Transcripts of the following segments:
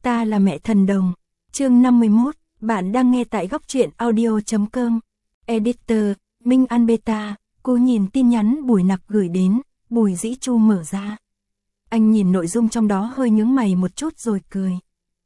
Ta là mẹ thần đồng. Chương 51, bạn đang nghe tại góc truyện audio.com. Editor, Minh An Beta. Cô nhìn tin nhắn Bùi Nặc gửi đến, Bùi Dĩ Chu mở ra. Anh nhìn nội dung trong đó hơi nhướng mày một chút rồi cười.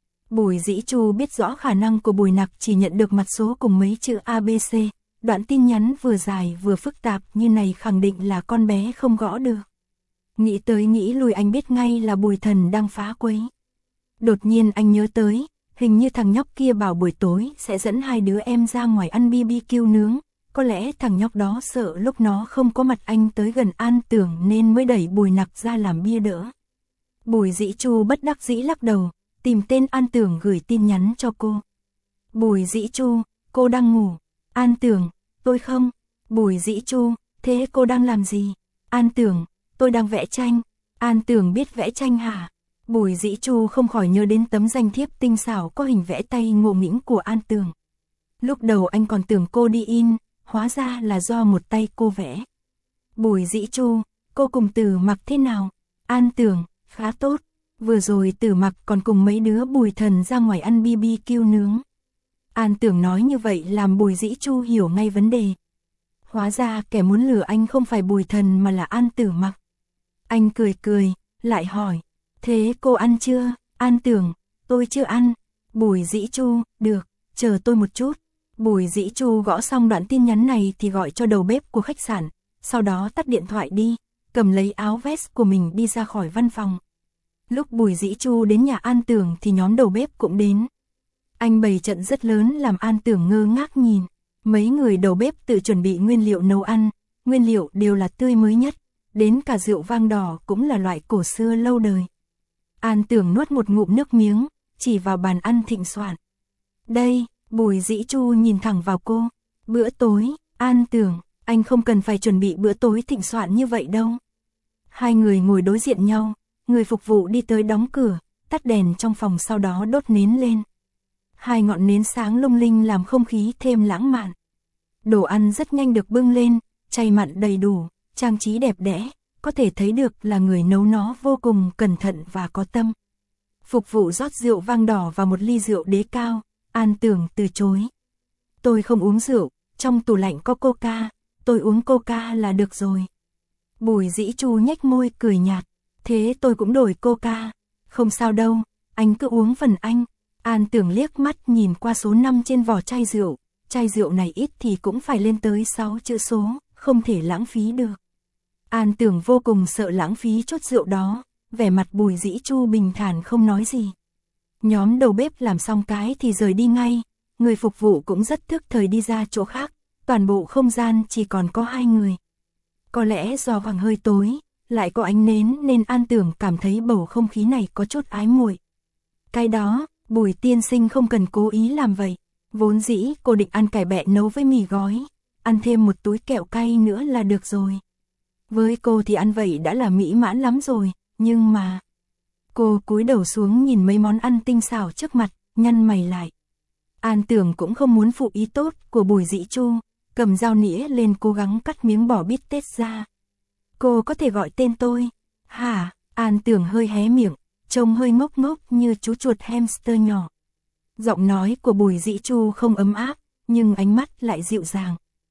Bùi Dĩ Chu biết rõ khả năng của Bùi Nặc chỉ nhận được mặt số cùng mấy chữ ABC. Đoạn tin nhắn vừa dài vừa phức tạp như này khẳng định là con bé không gõ được. Nghĩ tới nghĩ lui anh biết ngay là Bùi Thần đang phá quấy. Đột nhiên anh nhớ tới, hình như thằng nhóc kia bảo buổi tối sẽ dẫn hai đứa em ra ngoài ăn BBQ nướng. Có lẽ thằng nhóc đó sợ lúc nó không có mặt anh tới gần An Tưởng nên mới đẩy Bùi Nặc ra làm bia đỡ. Bùi Dĩ Chu bất đắc dĩ lắc đầu, tìm tên An Tưởng gửi tin nhắn cho cô. Bùi Dĩ Chu, cô đang ngủ. An Tưởng, tôi không. Bùi Dĩ Chu, thế cô đang làm gì? An Tưởng, tôi đang vẽ tranh. An Tưởng biết vẽ tranh hả? Bùi Dĩ Chu không khỏi nhớ đến tấm danh thiếp tinh xảo có hình vẽ tay ngộ nghĩnh của An Tưởng. Lúc đầu anh còn tưởng cô đi in, hóa ra là do một tay cô vẽ. Bùi Dĩ Chu, cô cùng Tử Mặc thế nào? An Tưởng, khá tốt. Vừa rồi Tử Mặc còn cùng mấy đứa Bùi Thần ra ngoài ăn BBQ nướng. An Tưởng nói như vậy làm Bùi Dĩ Chu hiểu ngay vấn đề. Hóa ra kẻ muốn lừa anh không phải Bùi Thần mà là An Tử Mặc. Anh cười cười, lại hỏi, thế cô ăn chưa? An Tưởng, tôi chưa ăn. Bùi Dĩ Chu, được, chờ tôi một chút. Bùi Dĩ Chu gõ xong đoạn tin nhắn này thì gọi cho đầu bếp của khách sạn, sau đó tắt điện thoại đi, cầm lấy áo vest của mình đi ra khỏi văn phòng. Lúc Bùi Dĩ Chu đến nhà An Tưởng thì nhóm đầu bếp cũng đến. Anh bày trận rất lớn làm An Tưởng ngơ ngác nhìn. Mấy người đầu bếp tự chuẩn bị nguyên liệu nấu ăn, nguyên liệu đều là tươi mới nhất, đến cả rượu vang đỏ cũng là loại cổ xưa lâu đời. An Tưởng nuốt một ngụm nước miếng, chỉ vào bàn ăn thịnh soạn. Đây, Bùi Dĩ Chu nhìn thẳng vào cô. Bữa tối, An Tưởng, anh không cần phải chuẩn bị bữa tối thịnh soạn như vậy đâu. Hai người ngồi đối diện nhau, người phục vụ đi tới đóng cửa, tắt đèn trong phòng sau đó đốt nến lên. Hai ngọn nến sáng lung linh làm không khí thêm lãng mạn. Đồ ăn rất nhanh được bưng lên, chay mặn đầy đủ, trang trí đẹp đẽ, có thể thấy được là người nấu nó vô cùng cẩn thận và có tâm. Phục vụ rót rượu vang đỏ và một ly rượu đế cao, An Tưởng từ chối. Tôi không uống rượu, trong tủ lạnh có coca, tôi uống coca là được rồi. Bùi Dĩ Chu nhếch môi cười nhạt, thế tôi cũng đổi coca. Không sao đâu, anh cứ uống phần anh. An Tưởng liếc mắt nhìn qua số 5 trên vỏ chai rượu này ít thì cũng phải lên tới 6 chữ số, không thể lãng phí được. An Tưởng vô cùng sợ lãng phí chốt rượu đó, vẻ mặt Bùi Dĩ Chu bình thản không nói gì. Nhóm đầu bếp làm xong cái thì rời đi ngay, người phục vụ cũng rất thức thời đi ra chỗ khác, toàn bộ không gian chỉ còn có hai người. Có lẽ do khoảng hơi tối, lại có ánh nến nên An Tưởng cảm thấy bầu không khí này có chút ái muội. Cái đó, Bùi tiên sinh không cần cố ý làm vậy, vốn dĩ cô định ăn cải bẹ nấu với mì gói, ăn thêm một túi kẹo cay nữa là được rồi. Với cô thì ăn vậy đã là mỹ mãn lắm rồi, nhưng mà... Cô cúi đầu xuống nhìn mấy món ăn tinh xảo trước mặt, nhăn mày lại. An Tưởng cũng không muốn phụ ý tốt của Bùi Dĩ Chu, cầm dao nĩa lên cố gắng cắt miếng bò bít tết ra. Cô có thể gọi tên tôi. Hả? An Tưởng hơi hé miệng, trông hơi ngốc ngốc như chú chuột hamster nhỏ. Giọng nói của Bùi Dĩ Chu không ấm áp, nhưng ánh mắt lại dịu dàng.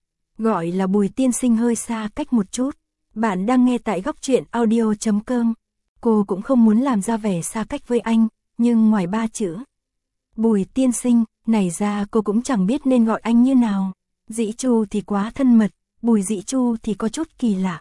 Gọi là Bùi tiên sinh hơi xa cách một chút. Bạn đang nghe tại góc truyện audio.com. Cô cũng không muốn làm ra vẻ xa cách với anh, nhưng ngoài ba chữ Bùi tiên sinh, này ra cô cũng chẳng biết nên gọi anh như nào. Dĩ Chu thì quá thân mật, Bùi Dĩ Chu thì có chút kỳ lạ.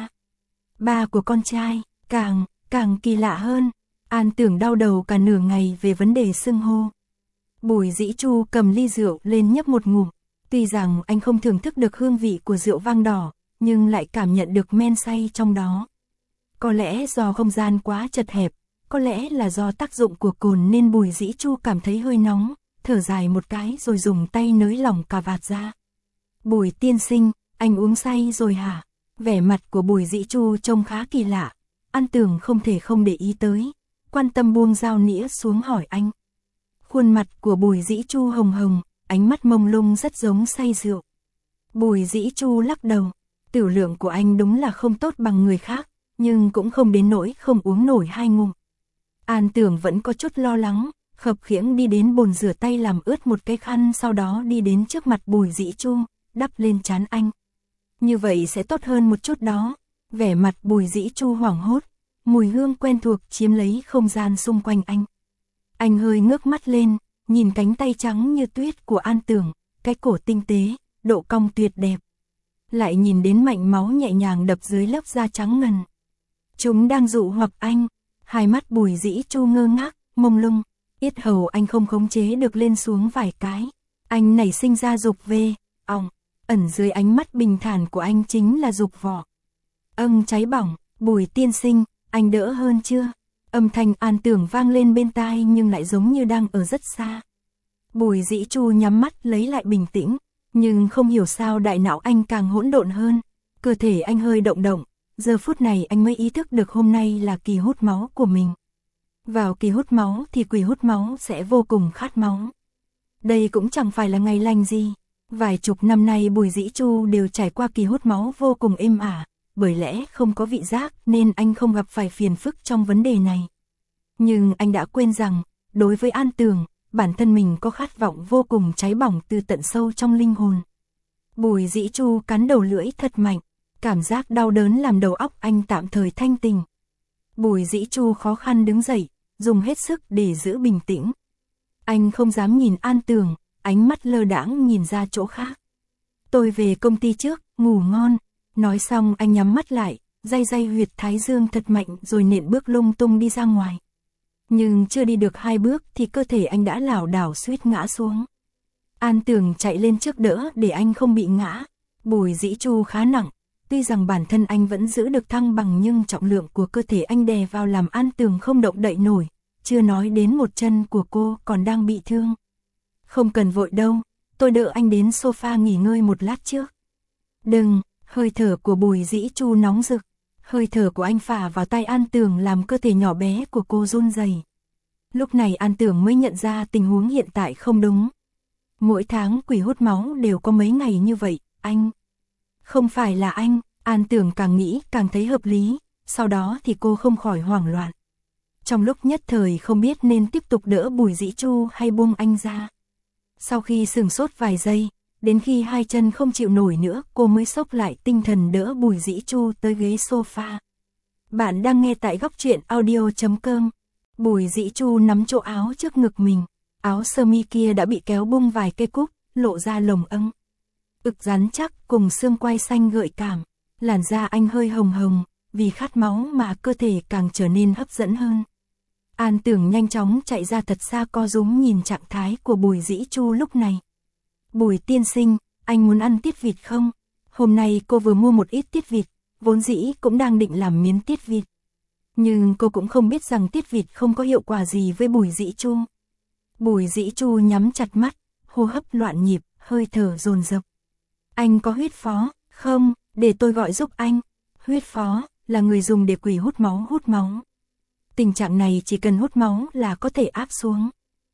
Ba của con trai, càng kỳ lạ hơn. An Tưởng đau đầu cả nửa ngày về vấn đề xưng hô. Bùi Dĩ Chu cầm ly rượu lên nhấp một ngụm. Tuy rằng anh không thưởng thức được hương vị của rượu vang đỏ, nhưng lại cảm nhận được men say trong đó. Có lẽ do không gian quá chật hẹp, có lẽ là do tác dụng của cồn nên Bùi Dĩ Chu cảm thấy hơi nóng, thở dài một cái rồi dùng tay nới lỏng cà vạt ra. Bùi tiên sinh, anh uống say rồi hả? Vẻ mặt của Bùi Dĩ Chu trông khá kỳ lạ. An Tưởng không thể không để ý tới, quan tâm buông dao nĩa xuống hỏi anh. Khuôn mặt của Bùi Dĩ Chu hồng hồng, ánh mắt mông lung rất giống say rượu. Bùi Dĩ Chu lắc đầu, tiểu lượng của anh đúng là không tốt bằng người khác, nhưng cũng không đến nỗi không uống nổi 2 ngụm. An Tưởng vẫn có chút lo lắng, khập khiễng đi đến bồn rửa tay làm ướt một cái khăn, sau đó đi đến trước mặt Bùi Dĩ Chu, đắp lên trán anh. Như vậy sẽ tốt hơn một chút đó. Vẻ mặt Bùi Dĩ Chu hoảng hốt, mùi hương quen thuộc chiếm lấy không gian xung quanh anh. Anh hơi ngước mắt lên, nhìn cánh tay trắng như tuyết của An Tưởng, cái cổ tinh tế, độ cong tuyệt đẹp. Lại nhìn đến mạch máu nhẹ nhàng đập dưới lớp da trắng ngần. Chúng đang dụ hoặc anh. Hai mắt Bùi Dĩ Chu ngơ ngác, mông lung, yết hầu anh không khống chế được lên xuống vài cái. Anh nảy sinh ra dục về, ẩn dưới ánh mắt bình thản của anh chính là dục vỏ. Cháy bỏng, Bùi tiên sinh, anh đỡ hơn chưa? Âm thanh An Tưởng vang lên bên tai nhưng lại giống như đang ở rất xa. Bùi Dĩ Chu nhắm mắt lấy lại bình tĩnh, nhưng không hiểu sao đại não anh càng hỗn độn hơn. Cơ thể anh hơi động động, giờ phút này anh mới ý thức được hôm nay là kỳ hút máu của mình. Vào kỳ hút máu thì quỷ hút máu sẽ vô cùng khát máu. Đây cũng chẳng phải là ngày lành gì. Vài chục năm nay Bùi Dĩ Chu đều trải qua kỳ hút máu vô cùng êm ả, bởi lẽ không có vị giác nên anh không gặp phải phiền phức trong vấn đề này. Nhưng anh đã quên rằng, đối với An Tưởng, bản thân mình có khát vọng vô cùng cháy bỏng từ tận sâu trong linh hồn. Bùi Dĩ Chu cắn đầu lưỡi thật mạnh, cảm giác đau đớn làm đầu óc anh tạm thời thanh tỉnh. Bùi Dĩ Chu khó khăn đứng dậy, dùng hết sức để giữ bình tĩnh. Anh không dám nhìn An Tưởng, ánh mắt lơ đãng nhìn ra chỗ khác. Tôi về công ty trước, ngủ ngon. Nói xong anh nhắm mắt lại, day huyệt thái dương thật mạnh rồi nện bước lung tung đi ra ngoài. Nhưng chưa đi được 2 bước thì cơ thể anh đã lảo đảo suýt ngã xuống. An Tưởng chạy lên trước đỡ để anh không bị ngã. Bùi Dĩ Chu khá nặng, tuy rằng bản thân anh vẫn giữ được thăng bằng nhưng trọng lượng của cơ thể anh đè vào làm An Tưởng không động đậy nổi, chưa nói đến một chân của cô còn đang bị thương. Không cần vội đâu, tôi đỡ anh đến sofa nghỉ ngơi một lát trước. Đừng, hơi thở của Bùi Dĩ Chu nóng rực, hơi thở của anh phả vào tay An Tưởng làm cơ thể nhỏ bé của cô run rẩy. Lúc này An Tưởng mới nhận ra tình huống hiện tại không đúng. Mỗi tháng quỷ hút máu đều có mấy ngày như vậy, anh. Không phải là anh, An Tưởng càng nghĩ càng thấy hợp lý, sau đó thì cô không khỏi hoảng loạn. Trong lúc nhất thời không biết nên tiếp tục đỡ Bùi Dĩ Chu hay buông anh ra. Sau khi sửng sốt vài giây, đến khi hai chân không chịu nổi nữa cô mới xốc lại tinh thần đỡ Bùi Dĩ Chu tới ghế sofa. Bạn đang nghe tại góc truyện audio.com. Bùi Dĩ Chu nắm chỗ áo trước ngực mình, áo sơ mi kia đã bị kéo bung vài cây cúc, lộ ra lồng âng. Ực rắn chắc cùng xương quai xanh gợi cảm, làn da anh hơi hồng hồng, vì khát máu mà cơ thể càng trở nên hấp dẫn hơn. An Tưởng nhanh chóng chạy ra thật xa co rúm nhìn trạng thái của Bùi Dĩ Chu lúc này. Bùi tiên sinh, anh muốn ăn tiết vịt không? Hôm nay cô vừa mua một ít tiết vịt, vốn dĩ cũng đang định làm miến tiết vịt. Nhưng cô cũng không biết rằng tiết vịt không có hiệu quả gì với Bùi Dĩ Chu. Bùi Dĩ Chu nhắm chặt mắt, hô hấp loạn nhịp, hơi thở dồn dập. Anh có huyết phó, không, để tôi gọi giúp anh. Huyết phó là người dùng để quỷ hút máu. Tình trạng này chỉ cần hút máu là có thể áp xuống.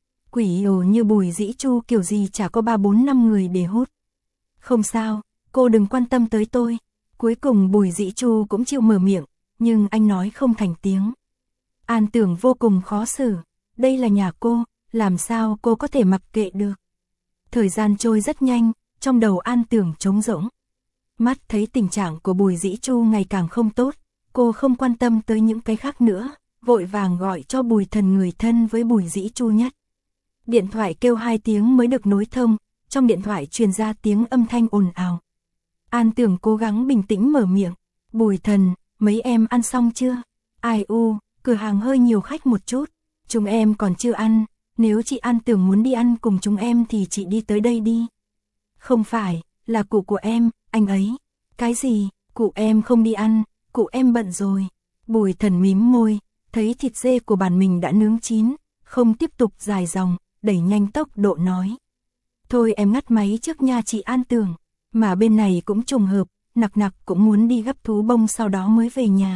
Quỷ như Bùi Dĩ Chu kiểu gì chả có 3-4-5 người để hút. Không sao, cô đừng quan tâm tới tôi. Cuối cùng Bùi Dĩ Chu cũng chịu mở miệng, nhưng anh nói không thành tiếng. An Tưởng vô cùng khó xử, đây là nhà cô, làm sao cô có thể mặc kệ được. Thời gian trôi rất nhanh, trong đầu An Tưởng trống rỗng. Mắt thấy tình trạng của Bùi Dĩ Chu ngày càng không tốt, cô không quan tâm tới những cái khác nữa, vội vàng gọi cho Bùi Thần người thân với Bùi Dĩ Chu nhất. Điện thoại kêu 2 tiếng mới được nối thông, trong điện thoại truyền ra tiếng âm thanh ồn ào. An Tưởng cố gắng bình tĩnh mở miệng, Bùi Thần, mấy em ăn xong chưa? Ai cửa hàng hơi nhiều khách một chút, chúng em còn chưa ăn, nếu chị An Tưởng muốn đi ăn cùng chúng em thì chị đi tới đây đi. Không phải, là cụ của em, anh ấy. Cái gì, cụ em không đi ăn, cụ em bận rồi. Bùi Thần mím môi, thấy thịt dê của bản mình đã nướng chín, không tiếp tục dài dòng, đẩy nhanh tốc độ nói. Thôi em ngắt máy trước nha chị An Tưởng, mà bên này cũng trùng hợp, nặc cũng muốn đi gấp thú bông sau đó mới về nhà.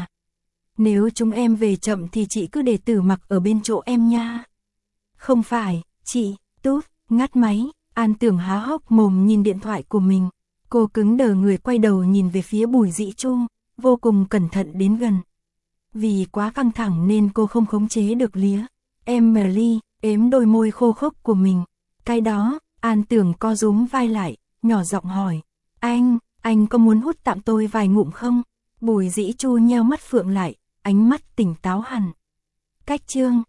Nếu chúng em về chậm thì chị cứ để Tử Mặc ở bên chỗ em nha. Không phải, chị, Tút, ngắt máy, An Tưởng há hốc mồm nhìn điện thoại của mình. Cô cứng đờ người quay đầu nhìn về phía Bùi Dĩ Chu, vô cùng cẩn thận đến gần. Vì quá căng thẳng nên cô không khống chế được lía. Emily, ếm đôi môi khô khốc của mình. Cái đó, An Tưởng co rúm vai lại, nhỏ giọng hỏi. Anh có muốn hút tạm tôi vài ngụm không? Bùi Dĩ Chu nheo mắt phượng lại, ánh mắt tỉnh táo hẳn. Cách chương